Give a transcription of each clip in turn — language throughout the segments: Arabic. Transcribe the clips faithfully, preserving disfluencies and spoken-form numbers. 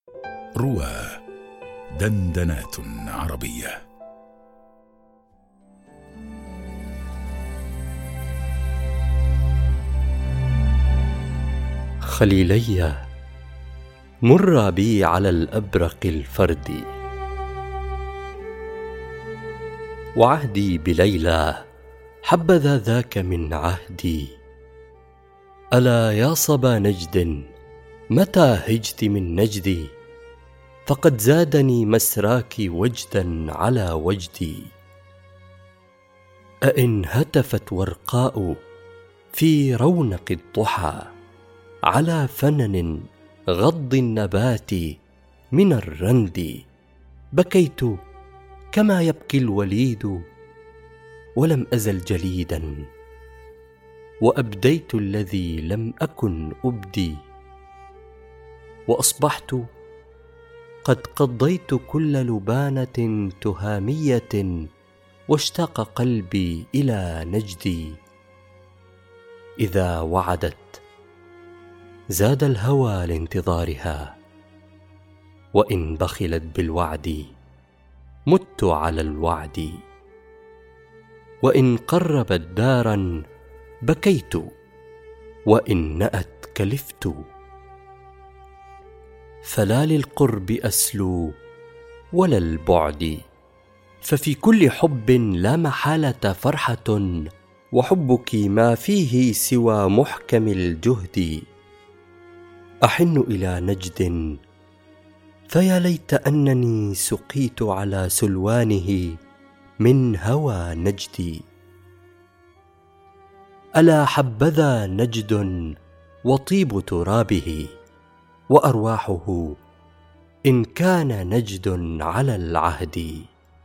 روى دندنات عربية. خليلي مر بي على الأبرق الفردي، وعهدي بليلى حبذا ذاك من عهدي. ألا يا صبا نجد متى هجت من نجدي، فقد زادني مسراك وجدا على وجدي. أإن هتفت ورقاء في رونق الضحى على فنن غض النبات من الرند، بكيت كما يبكي الوليد ولم أزل جليدا، وأبديت الذي لم أكن أبدي. وأصبحت قد قضيت كل لبانة تهامية، واشتاق قلبي إلى نجدي. إذا وعدت زاد الهوى لانتظارها، وإن بخلت بالوعد مت على الوعد. وإن قربت دارا بكيت، وإن نأت كلفت. فلا للقرب أسلو ولا البعد، ففي كل حب لا محالة فرحة، وحبك ما فيه سوى محكم الجهد. أحن إلى نجد فيا ليت أنني سقيت على سلوانه من هوى نجدي. ألا حبذا نجد وطيب ترابه، وأرواحه إن كان نجد على العهد.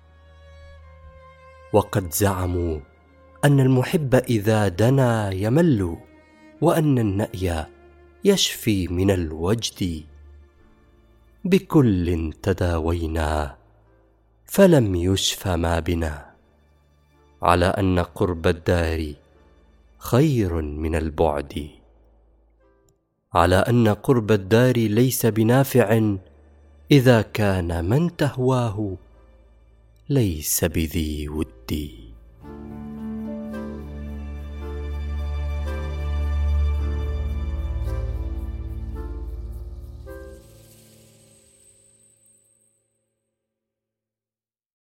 وقد زعموا أن المحب إذا دنا يمل، وأن النأي يشفي من الوجد. بكل تداوينا فلم يشف ما بنا، على أن قرب الدار خير من البعد. على أن قرب الدار ليس بنافع، إذا كان من تهواه ليس بذي ود.